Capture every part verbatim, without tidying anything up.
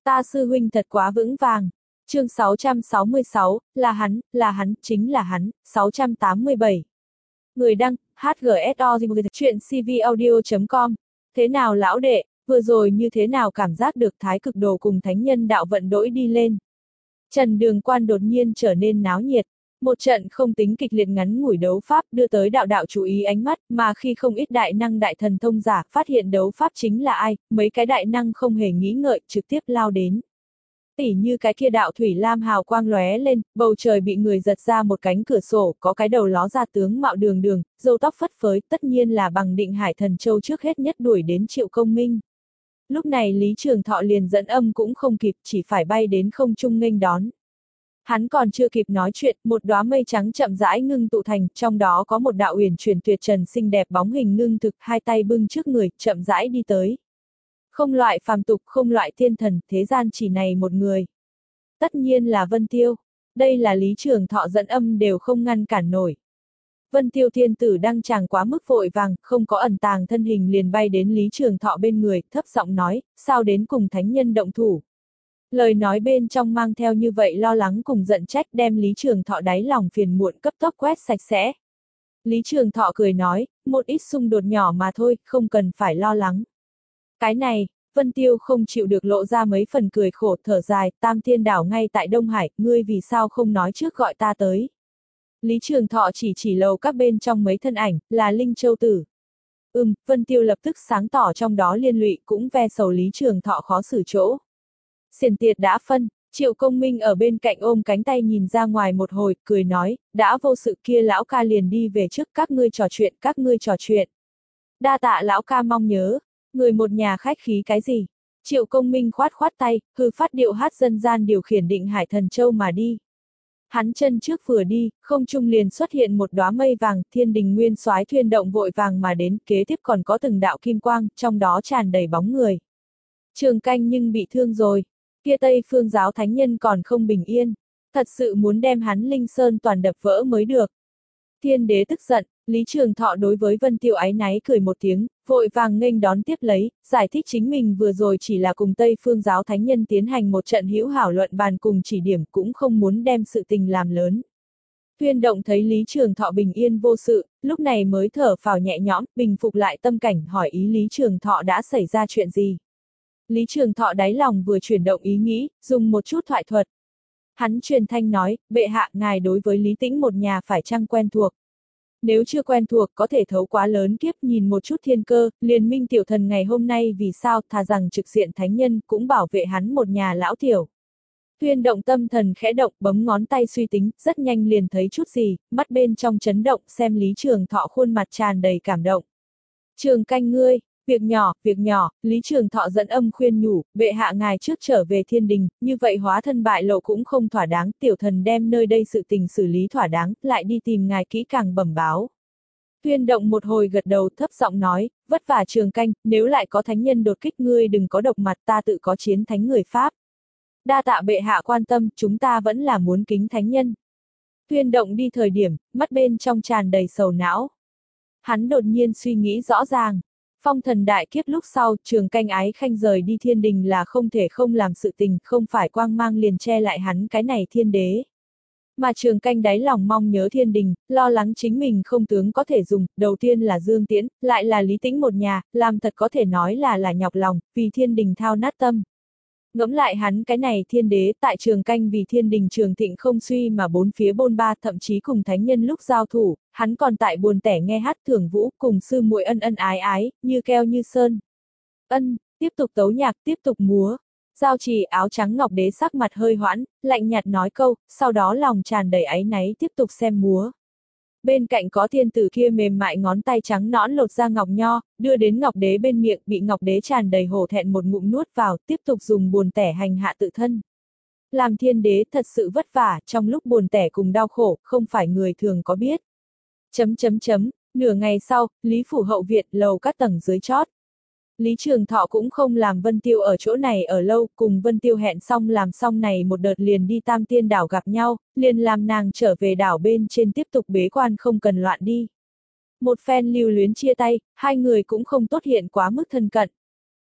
Ta sư huynh thật quá vững vàng. Chương sáu trăm sáu mươi sáu, là hắn, là hắn, chính là hắn. sáu trăm tám mươi bảy. Người đăng, hát giê ét o chuyện cvaudio chấm com. Thế nào lão đệ, vừa rồi như thế nào cảm giác được thái cực đồ cùng thánh nhân đạo vận đỗi đi lên. Trần Đường Quan đột nhiên trở nên náo nhiệt. Một trận không tính kịch liệt ngắn ngủi đấu pháp đưa tới đạo đạo chú ý ánh mắt, mà khi không ít đại năng đại thần thông giả phát hiện đấu pháp chính là ai, mấy cái đại năng không hề nghĩ ngợi, trực tiếp lao đến. Tỉ như cái kia đạo thủy lam hào quang lóe lên, bầu trời bị người giật ra một cánh cửa sổ, có cái đầu ló ra tướng mạo đường đường, râu tóc phất phới, tất nhiên là bằng Định Hải Thần Châu trước hết nhất đuổi đến Triệu Công Minh. Lúc này Lý Trường Thọ liền dẫn âm cũng không kịp, chỉ phải bay đến không trung nghênh đón. Hắn còn chưa kịp nói chuyện, một đóa mây trắng chậm rãi ngưng tụ thành, trong đó có một đạo uyển chuyển tuyệt trần xinh đẹp bóng hình ngưng thực, hai tay bưng trước người, chậm rãi đi tới. Không loại phàm tục, không loại thiên thần, thế gian chỉ này một người. Tất nhiên là Vân Tiêu. Đây là Lý Trường Thọ dẫn âm đều không ngăn cản nổi. Vân Tiêu thiên tử đang chàng quá mức vội vàng, không có ẩn tàng thân hình liền bay đến Lý Trường Thọ bên người, thấp giọng nói, sao đến cùng thánh nhân động thủ. Lời nói bên trong mang theo như vậy lo lắng cùng giận trách đem Lý Trường Thọ đáy lòng phiền muộn cấp tốc quét sạch sẽ. Lý Trường Thọ cười nói, một ít xung đột nhỏ mà thôi, không cần phải lo lắng. Cái này, Vân Tiêu không chịu được lộ ra mấy phần cười khổ thở dài, Tam Thiên Đảo ngay tại Đông Hải, ngươi vì sao không nói trước gọi ta tới. Lý Trường Thọ chỉ chỉ lầu các bên trong mấy thân ảnh, là Linh Châu Tử. Ừm, Vân Tiêu lập tức sáng tỏ trong đó liên lụy cũng ve sầu Lý Trường Thọ khó xử chỗ. Xiển tiệt đã phân, Triệu Công Minh ở bên cạnh ôm cánh tay nhìn ra ngoài một hồi, cười nói, đã vô sự kia lão ca liền đi về trước các ngươi trò chuyện, các ngươi trò chuyện. Đa tạ lão ca mong nhớ, người một nhà khách khí cái gì. Triệu Công Minh khoát khoát tay, hư phát điệu hát dân gian điều khiển Định Hải Thần Châu mà đi. Hắn chân trước vừa đi, không trung liền xuất hiện một đóa mây vàng, thiên đình nguyên soái thuyên động vội vàng mà đến, kế tiếp còn có từng đạo kim quang, trong đó tràn đầy bóng người. Trường Canh nhưng bị thương rồi. Kia Tây Phương giáo thánh nhân còn không bình yên, thật sự muốn đem hắn Linh Sơn toàn đập vỡ mới được. Thiên đế tức giận, Lý Trường Thọ đối với Vân Tiêu áy náy cười một tiếng, vội vàng nghênh đón tiếp lấy, giải thích chính mình vừa rồi chỉ là cùng Tây Phương giáo thánh nhân tiến hành một trận hữu hảo luận bàn cùng chỉ điểm cũng không muốn đem sự tình làm lớn. Thuyên động thấy Lý Trường Thọ bình yên vô sự, lúc này mới thở phào nhẹ nhõm, bình phục lại tâm cảnh hỏi ý Lý Trường Thọ đã xảy ra chuyện gì. Lý Trường Thọ đáy lòng vừa chuyển động ý nghĩ, dùng một chút thoại thuật. Hắn truyền thanh nói, bệ hạ ngài đối với Lý Tĩnh một nhà phải chăng quen thuộc. Nếu chưa quen thuộc có thể thấu quá lớn kiếp nhìn một chút thiên cơ, liền minh tiểu thần ngày hôm nay vì sao thà rằng trực diện thánh nhân cũng bảo vệ hắn một nhà lão tiểu. Tuyên động tâm thần khẽ động bấm ngón tay suy tính, rất nhanh liền thấy chút gì, mắt bên trong chấn động xem Lý Trường Thọ khuôn mặt tràn đầy cảm động. Trường Canh ngươi. Việc nhỏ, việc nhỏ, Lý Trường Thọ dẫn âm khuyên nhủ, bệ hạ ngài trước trở về thiên đình, như vậy hóa thân bại lộ cũng không thỏa đáng, tiểu thần đem nơi đây sự tình xử lý thỏa đáng, lại đi tìm ngài kỹ càng bẩm báo. Tuyên động một hồi gật đầu thấp giọng nói, vất vả Trường Canh, nếu lại có thánh nhân đột kích ngươi đừng có độc mặt ta tự có chiến thánh người Pháp. Đa tạ bệ hạ quan tâm, chúng ta vẫn là muốn kính thánh nhân. Tuyên động đi thời điểm, mắt bên trong tràn đầy sầu não. Hắn đột nhiên suy nghĩ rõ ràng. Phong thần đại kiếp lúc sau, Trường Canh ái khanh rời đi thiên đình là không thể không làm sự tình, không phải quang mang liền che lại hắn cái này thiên đế. Mà Trường Canh đáy lòng mong nhớ thiên đình, lo lắng chính mình không tướng có thể dùng, đầu tiên là Dương Tiễn, lại là Lý Tĩnh một nhà, làm thật có thể nói là là nhọc lòng, vì thiên đình thao nát tâm. Ngẫm lại hắn cái này thiên đế tại Trường Canh vì thiên đình trường thịnh không suy mà bốn phía bôn ba thậm chí cùng thánh nhân lúc giao thủ, hắn còn tại buồn tẻ nghe hát thưởng vũ cùng sư muội ân ân ái ái, như keo như sơn. Ân, tiếp tục tấu nhạc, tiếp tục múa. Giao trì áo trắng ngọc đế sắc mặt hơi hoãn, lạnh nhạt nói câu, sau đó lòng tràn đầy áy náy tiếp tục xem múa. Bên cạnh có thiên tử kia mềm mại ngón tay trắng nõn lột ra ngọc nho, đưa đến ngọc đế bên miệng bị ngọc đế tràn đầy hổ thẹn một ngụm nuốt vào, tiếp tục dùng buồn tẻ hành hạ tự thân. Làm thiên đế thật sự vất vả, trong lúc buồn tẻ cùng đau khổ, không phải người thường có biết. Chấm chấm chấm, nửa ngày sau, Lý Phủ hậu viện lầu các tầng dưới chót. Lý Trường Thọ cũng không làm Vân Tiêu ở chỗ này ở lâu, cùng Vân Tiêu hẹn xong làm xong này một đợt liền đi Tam Tiên đảo gặp nhau, liền làm nàng trở về đảo bên trên tiếp tục bế quan không cần loạn đi. Một phen lưu luyến chia tay, hai người cũng không tốt hiện quá mức thân cận.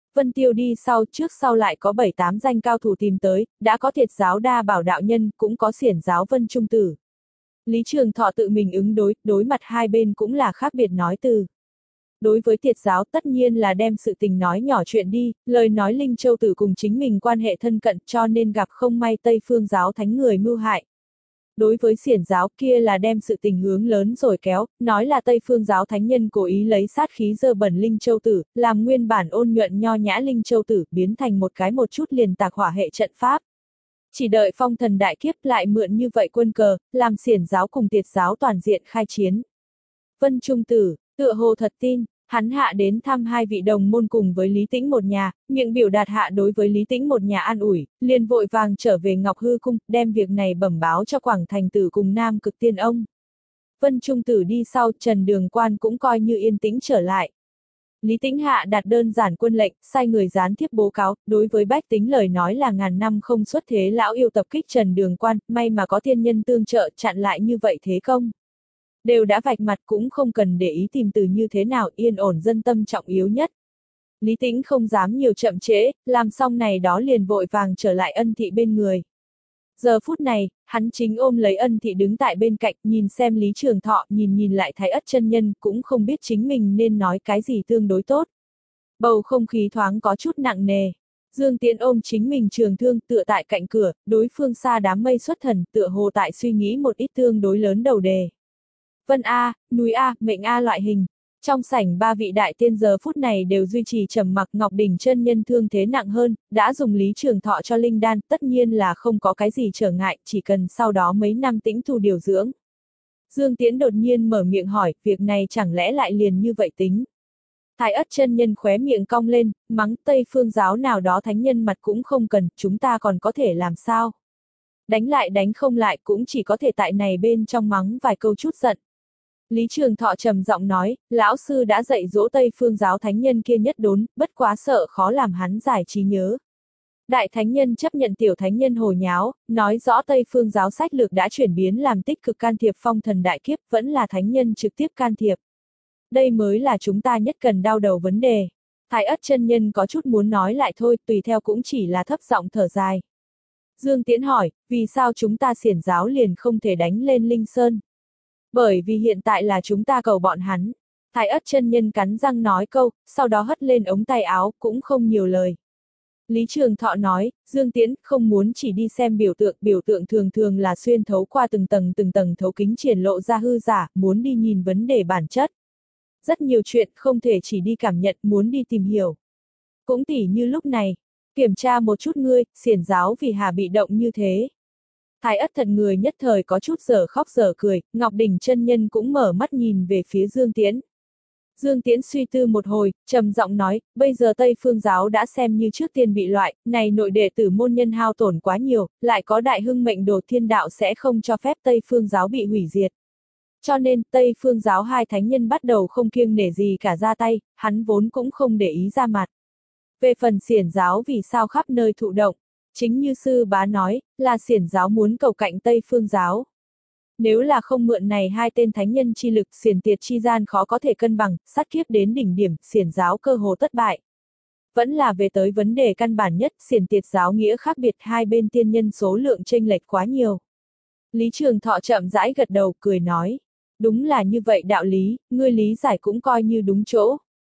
Vân Tiêu đi sau, trước sau lại có bảy tám danh cao thủ tìm tới, đã có Thiệt giáo Đa Bảo đạo nhân, cũng có Xiển giáo Vân Trung Tử. Lý Trường Thọ tự mình ứng đối, đối mặt hai bên cũng là khác biệt nói từ. Đối với Thiệt giáo tất nhiên là đem sự tình nói nhỏ chuyện đi, lời nói Linh Châu Tử cùng chính mình quan hệ thân cận cho nên gặp không may Tây Phương giáo thánh người mưu hại. Đối với Xiển giáo kia là đem sự tình hướng lớn rồi kéo, nói là Tây Phương giáo thánh nhân cố ý lấy sát khí dơ bẩn Linh Châu Tử, làm nguyên bản ôn nhuận nho nhã Linh Châu Tử biến thành một cái một chút liền tạc hỏa hệ trận pháp. Chỉ đợi phong thần đại kiếp lại mượn như vậy quân cờ, làm Xiển giáo cùng Tiệt giáo toàn diện khai chiến. Vân Trung Tử, tựa hồ thật tin, hắn hạ đến thăm hai vị đồng môn cùng với Lý Tĩnh một nhà, miệng biểu đạt hạ đối với Lý Tĩnh một nhà an ủi, liền vội vàng trở về Ngọc Hư Cung, đem việc này bẩm báo cho Quảng Thành Tử cùng Nam Cực Tiên ông. Vân Trung Tử đi sau, Trần Đường Quan cũng coi như yên tĩnh trở lại. Lý Tĩnh hạ đặt đơn giản quân lệnh, sai người gián tiếp bố cáo, đối với bách tính lời nói là ngàn năm không xuất thế lão yêu tập kích Trần Đường Quan, may mà có thiên nhân tương trợ chặn lại như vậy thế công. Đều đã vạch mặt cũng không cần để ý tìm từ như thế nào, yên ổn dân tâm trọng yếu nhất. Lý Tĩnh không dám nhiều chậm trễ, làm xong này đó liền vội vàng trở lại Ân Thị bên người. Giờ phút này, hắn chính ôm lấy Ân Thị đứng tại bên cạnh, nhìn xem Lý Trường Thọ, nhìn nhìn lại Thái Ất chân nhân, cũng không biết chính mình nên nói cái gì tương đối tốt. Bầu không khí thoáng có chút nặng nề. Dương Tiễn ôm chính mình trường thương tựa tại cạnh cửa, đối phương xa đám mây xuất thần, tựa hồ tại suy nghĩ một ít tương đối lớn đầu đề. Vân A, núi A, mệnh A loại hình. Trong sảnh ba vị đại tiên giờ phút này đều duy trì trầm mặc. Ngọc Đỉnh chân nhân thương thế nặng hơn, đã dùng Lý Trường Thọ cho linh đan, tất nhiên là không có cái gì trở ngại, chỉ cần sau đó mấy năm tĩnh thu điều dưỡng. Dương Tiễn đột nhiên mở miệng hỏi, việc này chẳng lẽ lại liền như vậy tính. Thái Ất chân nhân khóe miệng cong lên, mắng Tây Phương giáo nào đó thánh nhân mặt cũng không cần, chúng ta còn có thể làm sao. Đánh lại đánh không lại cũng chỉ có thể tại này bên trong mắng vài câu chút giận. Lý Trường Thọ trầm giọng nói, lão sư đã dạy dỗ Tây Phương giáo thánh nhân kia nhất đốn, bất quá sợ khó làm hắn giải trí nhớ. Đại thánh nhân chấp nhận tiểu thánh nhân hồ nháo, nói rõ Tây Phương giáo sách lược đã chuyển biến làm tích cực can thiệp phong thần đại kiếp, vẫn là thánh nhân trực tiếp can thiệp. Đây mới là chúng ta nhất cần đau đầu vấn đề. Thái Ất chân nhân có chút muốn nói lại thôi, tùy theo cũng chỉ là thấp giọng thở dài. Dương Tiễn hỏi, vì sao chúng ta Xiển giáo liền không thể đánh lên Linh Sơn? Bởi vì hiện tại là chúng ta cầu bọn hắn. Thái Ất chân nhân cắn răng nói câu, sau đó hất lên ống tay áo, cũng không nhiều lời. Lý Trường Thọ nói, Dương Tiễn không muốn chỉ đi xem biểu tượng, biểu tượng thường thường là xuyên thấu qua từng tầng từng tầng thấu kính triển lộ ra hư giả, muốn đi nhìn vấn đề bản chất. Rất nhiều chuyện không thể chỉ đi cảm nhận, muốn đi tìm hiểu. Cũng tỉ như lúc này, kiểm tra một chút ngươi, Xiển giáo vì hà bị động như thế. Thái Ất thật người nhất thời có chút dở khóc dở cười, Ngọc Đỉnh chân nhân cũng mở mắt nhìn về phía Dương Tiễn. Dương Tiễn suy tư một hồi, trầm giọng nói, bây giờ Tây Phương giáo đã xem như trước tiên bị loại, này nội đệ tử môn nhân hao tổn quá nhiều, lại có đại hưng mệnh đồ thiên đạo sẽ không cho phép Tây Phương giáo bị hủy diệt. Cho nên, Tây Phương giáo hai thánh nhân bắt đầu không kiêng nể gì cả ra tay, hắn vốn cũng không để ý ra mặt. Về phần Xiển giáo vì sao khắp nơi thụ động, chính như sư bá nói, là Xiển giáo muốn cầu cạnh Tây Phương giáo. Nếu là không mượn này hai tên thánh nhân chi lực, Xiển Tiệt chi gian khó có thể cân bằng, sát kiếp đến đỉnh điểm, Xiển giáo cơ hồ thất bại. Vẫn là về tới vấn đề căn bản nhất, Xiển Tiệt giáo nghĩa khác biệt, hai bên tiên nhân số lượng chênh lệch quá nhiều. Lý Trường Thọ chậm rãi gật đầu, cười nói. Đúng là như vậy đạo lý, ngươi lý giải cũng coi như đúng chỗ.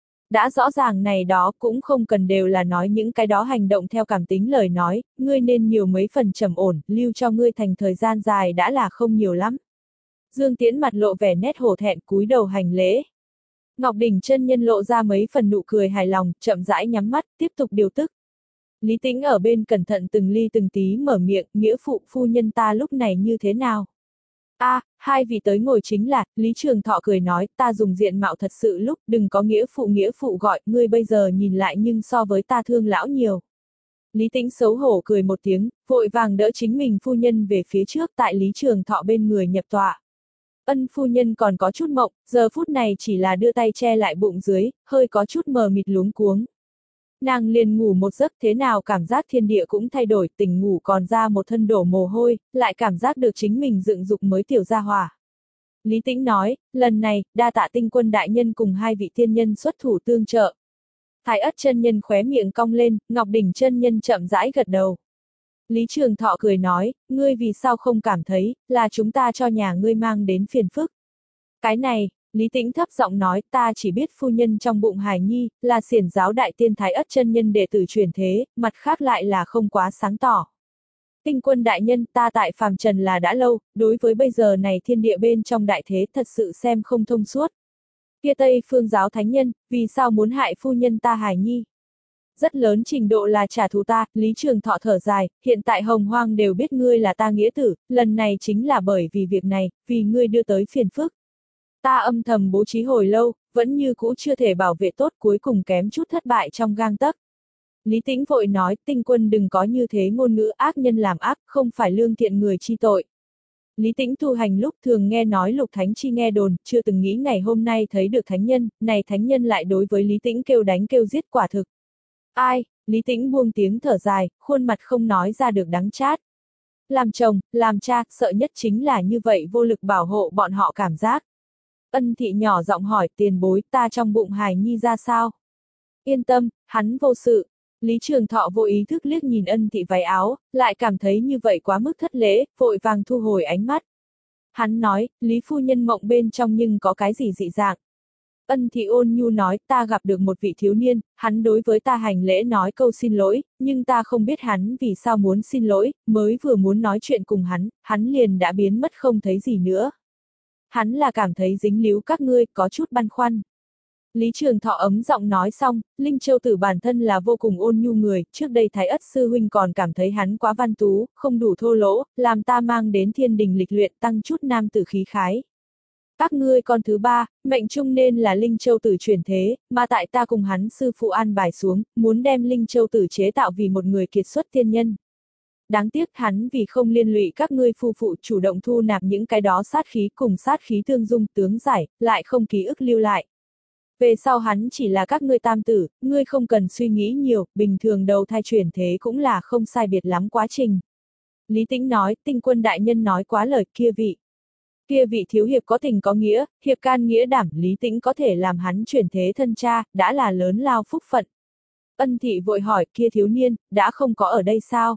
Đã rõ ràng này đó cũng không cần đều là nói những cái đó hành động theo cảm tính lời nói, ngươi nên nhiều mấy phần trầm ổn, lưu cho ngươi thành thời gian dài đã là không nhiều lắm. Dương Tiễn mặt lộ vẻ nét hổ thẹn cúi đầu hành lễ. Ngọc Đỉnh chân nhân lộ ra mấy phần nụ cười hài lòng, chậm rãi nhắm mắt, tiếp tục điều tức. Lý Tĩnh ở bên cẩn thận từng ly từng tí mở miệng, nghĩa phụ phu nhân ta lúc này như thế nào? A, à, hai vị tới ngồi chính là, Lý Trường Thọ cười nói, ta dùng diện mạo thật sự lúc, đừng có nghĩa phụ nghĩa phụ gọi, ngươi bây giờ nhìn lại nhưng so với ta thương lão nhiều. Lý Tĩnh xấu hổ cười một tiếng, vội vàng đỡ chính mình phu nhân về phía trước tại Lý Trường Thọ bên người nhập tọa. Ân phu nhân còn có chút mộng, giờ phút này chỉ là đưa tay che lại bụng dưới, hơi có chút mờ mịt luống cuống. Nàng liền ngủ một giấc thế nào cảm giác thiên địa cũng thay đổi, tỉnh ngủ còn ra một thân đổ mồ hôi, lại cảm giác được chính mình dựng dục mới tiểu gia hỏa. Lý Tĩnh nói, lần này, đa tạ tinh quân đại nhân cùng hai vị tiên nhân xuất thủ tương trợ. Thái Ất chân nhân khóe miệng cong lên, Ngọc Đỉnh chân nhân chậm rãi gật đầu. Lý Trường Thọ cười nói, ngươi vì sao không cảm thấy, là chúng ta cho nhà ngươi mang đến phiền phức. Cái này, Lý Tĩnh thấp giọng nói, ta chỉ biết phu nhân trong bụng hài nhi, là xiển giáo đại tiên Thái Ất chân nhân đệ tử truyền thế, mặt khác lại là không quá sáng tỏ. Tinh Quân đại nhân, ta tại phàm trần là đã lâu, đối với bây giờ này thiên địa bên trong đại thế thật sự xem không thông suốt. Kia Tây Phương giáo thánh nhân, vì sao muốn hại phu nhân ta hài nhi? Rất lớn trình độ là trả thù ta, Lý Trường Thọ thở dài, hiện tại hồng hoang đều biết ngươi là ta nghĩa tử, lần này chính là bởi vì việc này, vì ngươi đưa tới phiền phức. Ta âm thầm bố trí hồi lâu, vẫn như cũ chưa thể bảo vệ tốt, cuối cùng kém chút thất bại trong gang tấc. Lý Tĩnh vội nói, Tinh Quân đừng có như thế ngôn ngữ, ác nhân làm ác, không phải lương thiện người chi tội. Lý Tĩnh tu hành lúc thường nghe nói Lục Thánh chi nghe đồn, chưa từng nghĩ ngày hôm nay thấy được thánh nhân, này thánh nhân lại đối với Lý Tĩnh kêu đánh kêu giết quả thực. Ai, Lý Tĩnh buông tiếng thở dài, khuôn mặt không nói ra được đắng chát. Làm chồng, làm cha, sợ nhất chính là như vậy vô lực bảo hộ bọn họ cảm giác. Ân Thị nhỏ giọng hỏi, tiền bối, ta trong bụng hài nhi ra sao? Yên tâm, hắn vô sự. Lý Trường Thọ vô ý thức liếc nhìn Ân Thị váy áo, lại cảm thấy như vậy quá mức thất lễ, vội vàng thu hồi ánh mắt. Hắn nói, Lý phu nhân mộng bên trong nhưng có cái gì dị dạng. Ân Thị ôn nhu nói, ta gặp được một vị thiếu niên, hắn đối với ta hành lễ nói câu xin lỗi, nhưng ta không biết hắn vì sao muốn xin lỗi, mới vừa muốn nói chuyện cùng hắn, hắn liền đã biến mất không thấy gì nữa. Hắn là cảm thấy dính líu các ngươi, có chút băn khoăn. Lý Trường Thọ ấm giọng nói xong, Linh Châu Tử bản thân là vô cùng ôn nhu người, trước đây Thái Ất sư huynh còn cảm thấy hắn quá văn tú, không đủ thô lỗ, làm ta mang đến thiên đình lịch luyện tăng chút nam tử khí khái. Các ngươi con thứ ba, mệnh trung nên là Linh Châu Tử chuyển thế, mà tại ta cùng hắn sư phụ an bài xuống, muốn đem Linh Châu Tử chế tạo vì một người kiệt xuất tiên nhân. Đáng tiếc hắn vì không liên lụy các ngươi phu phụ chủ động thu nạp những cái đó sát khí cùng sát khí tương dung tướng giải, lại không ký ức lưu lại. Về sau hắn chỉ là các ngươi tam tử, ngươi không cần suy nghĩ nhiều, bình thường đầu thai chuyển thế cũng là không sai biệt lắm quá trình. Lý Tĩnh nói, Tinh Quân đại nhân nói quá lời, kia vị. Kia vị thiếu hiệp có tình có nghĩa, hiệp can nghĩa đảm, Lý Tĩnh có thể làm hắn chuyển thế thân cha, đã là lớn lao phúc phận. Ân Thị vội hỏi, kia thiếu niên, đã không có ở đây sao?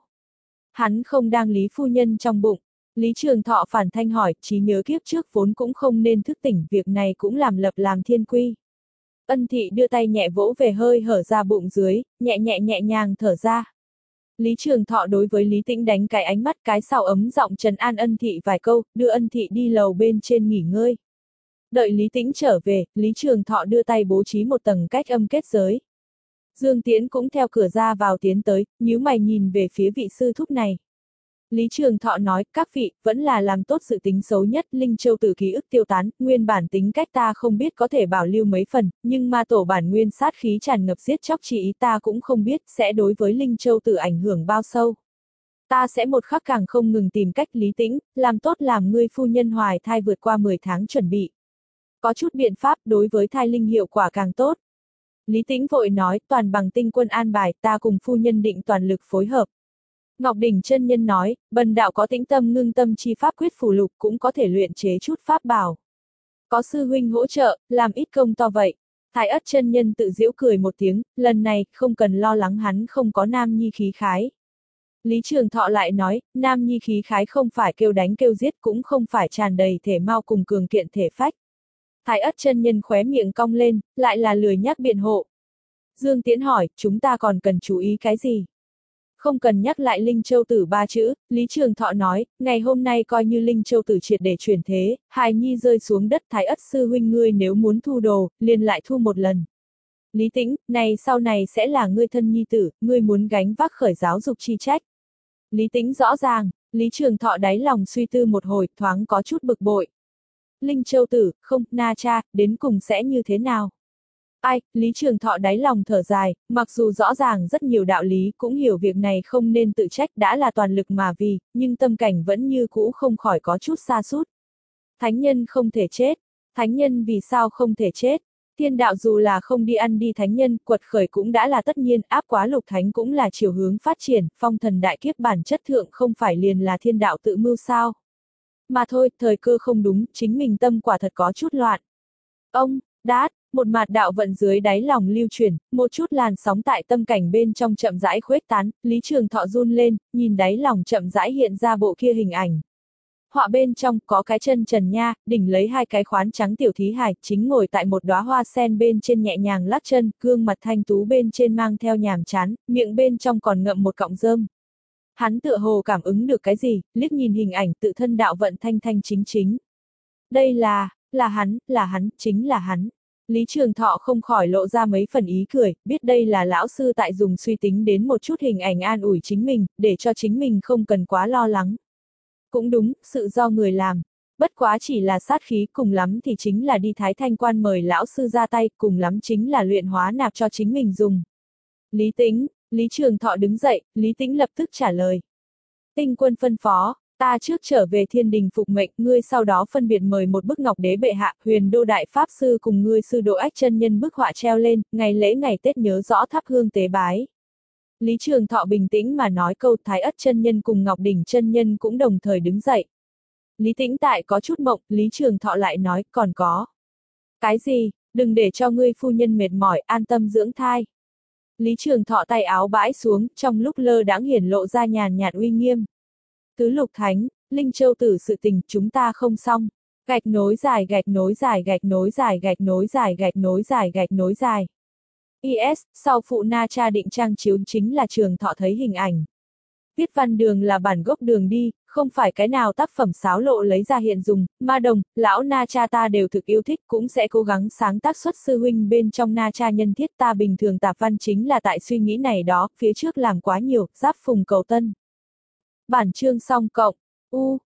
Hắn không đang Lý phu nhân trong bụng. Lý Trường Thọ phản thanh hỏi, trí nhớ kiếp trước vốn cũng không nên thức tỉnh, việc này cũng làm lập làm thiên quy. Ân Thị đưa tay nhẹ vỗ về hơi hở ra bụng dưới, nhẹ nhẹ nhẹ nhàng thở ra. Lý Trường Thọ đối với Lý Tĩnh đánh cái ánh mắt cái sào ấm giọng trấn an Ân Thị vài câu, đưa Ân Thị đi lầu bên trên nghỉ ngơi. Đợi Lý Tĩnh trở về, Lý Trường Thọ đưa tay bố trí một tầng cách âm kết giới. Dương Tiễn cũng theo cửa ra vào tiến tới, nhíu mày nhìn về phía vị sư thúc này. Lý Trường Thọ nói, các vị, vẫn là làm tốt sự tính xấu nhất, Linh Châu Tử ký ức tiêu tán, nguyên bản tính cách ta không biết có thể bảo lưu mấy phần, nhưng ma tổ bản nguyên sát khí tràn ngập giết chóc chỉ ý ta cũng không biết sẽ đối với Linh Châu Tử ảnh hưởng bao sâu. Ta sẽ một khắc càng không ngừng tìm cách Lý Tĩnh, làm tốt làm ngươi phu nhân hoài thai vượt qua mười tháng chuẩn bị. Có chút biện pháp đối với thai linh hiệu quả càng tốt. Lý Tĩnh vội nói, toàn bằng Tinh Quân an bài, ta cùng phu nhân định toàn lực phối hợp. Ngọc Đỉnh chân nhân nói, bần đạo có tĩnh tâm ngưng tâm chi pháp quyết phù lục cũng có thể luyện chế chút pháp bảo. Có sư huynh hỗ trợ, làm ít công to vậy. Thái Ất chân nhân tự giễu cười một tiếng, lần này không cần lo lắng hắn không có nam nhi khí khái. Lý Trường Thọ lại nói, nam nhi khí khái không phải kêu đánh kêu giết cũng không phải tràn đầy thể mau cùng cường kiện thể phách. Thái Ất chân nhân khóe miệng cong lên, lại là lười nhắc biện hộ. Dương Tiễn hỏi, chúng ta còn cần chú ý cái gì? Không cần nhắc lại Linh Châu Tử ba chữ, Lý Trường Thọ nói, ngày hôm nay coi như Linh Châu Tử triệt để chuyển thế, hài nhi rơi xuống đất Thái Ất sư huynh ngươi nếu muốn thu đồ, liền lại thu một lần. Lý Tĩnh, này sau này sẽ là ngươi thân nhi tử, ngươi muốn gánh vác khởi giáo dục chi trách. Lý Tĩnh rõ ràng, Lý Trường Thọ đáy lòng suy tư một hồi, thoáng có chút bực bội. Linh Châu Tử, không, na cha, đến cùng sẽ như thế nào? Ai, Lý Trường Thọ đáy lòng thở dài, mặc dù rõ ràng rất nhiều đạo lý cũng hiểu việc này không nên tự trách đã là toàn lực mà vì, nhưng tâm cảnh vẫn như cũ không khỏi có chút sa sút. Thánh nhân không thể chết. Thánh nhân vì sao không thể chết? Thiên đạo dù là không đi ăn đi thánh nhân, quật khởi cũng đã là tất nhiên, áp quá lục thánh cũng là chiều hướng phát triển, phong thần đại kiếp bản chất thượng không phải liền là thiên đạo tự mưu sao? Mà thôi, thời cơ không đúng, chính mình tâm quả thật có chút loạn. Ông, đát, Một mạt đạo vận dưới đáy lòng lưu chuyển, một chút làn sóng tại tâm cảnh bên trong chậm rãi khuếch tán, Lý Trường Thọ run lên, nhìn đáy lòng chậm rãi hiện ra bộ kia hình ảnh. Họa bên trong có cái chân trần nha, đỉnh lấy hai cái khoán trắng tiểu thí hài, chính ngồi tại một đóa hoa sen bên trên nhẹ nhàng lắc chân, gương mặt thanh tú bên trên mang theo nhàm chán, miệng bên trong còn ngậm một cọng rơm. Hắn tựa hồ cảm ứng được cái gì, liếc nhìn hình ảnh tự thân đạo vận thanh thanh chính chính. Đây là, là hắn, là hắn, chính là hắn. Lý Trường Thọ không khỏi lộ ra mấy phần ý cười, biết đây là lão sư tại dùng suy tính đến một chút hình ảnh an ủi chính mình, để cho chính mình không cần quá lo lắng. Cũng đúng, sự do người làm. Bất quá chỉ là sát khí, cùng lắm thì chính là đi Thái Thanh Quan mời lão sư ra tay, cùng lắm chính là luyện hóa nạp cho chính mình dùng. Lý Tĩnh, Lý Trường Thọ đứng dậy, Lý Tĩnh lập tức trả lời. Tinh Quân phân phó, ta trước trở về thiên đình phục mệnh, ngươi sau đó phân biệt mời một bức ngọc đế bệ hạ, huyền đô đại pháp sư cùng ngươi sư độ ách chân nhân bức họa treo lên, ngày lễ ngày Tết nhớ rõ thắp hương tế bái. Lý Trường Thọ bình tĩnh mà nói câu, Thái Ất chân nhân cùng Ngọc Đỉnh chân nhân cũng đồng thời đứng dậy. Lý Tĩnh tại có chút mộng, Lý Trường Thọ lại nói, còn có. Cái gì, đừng để cho ngươi phu nhân mệt mỏi, an tâm dưỡng thai. Lý Trường Thọ tay áo bãi xuống, trong lúc lơ đãng hiển lộ ra nhàn nhạt uy nghiêm. Tứ Lục Thánh, Linh Châu tử sự tình, chúng ta không xong. Gạch nối dài gạch nối dài gạch nối dài gạch nối dài gạch nối dài gạch nối dài. i ét, sau phụ Na Cha định trang chiếu chính là Trường Thọ thấy hình ảnh. Viết văn đường là bản gốc đường đi, không phải cái nào tác phẩm xáo lộ lấy ra hiện dùng, ma đồng, lão Na Cha ta đều thực yêu thích, cũng sẽ cố gắng sáng tác xuất sư huynh bên trong Na Cha nhân thiết, ta bình thường tạp văn chính là tại suy nghĩ này đó, phía trước làm quá nhiều, giáp phùng cầu tân. Bản chương xong cộng, u.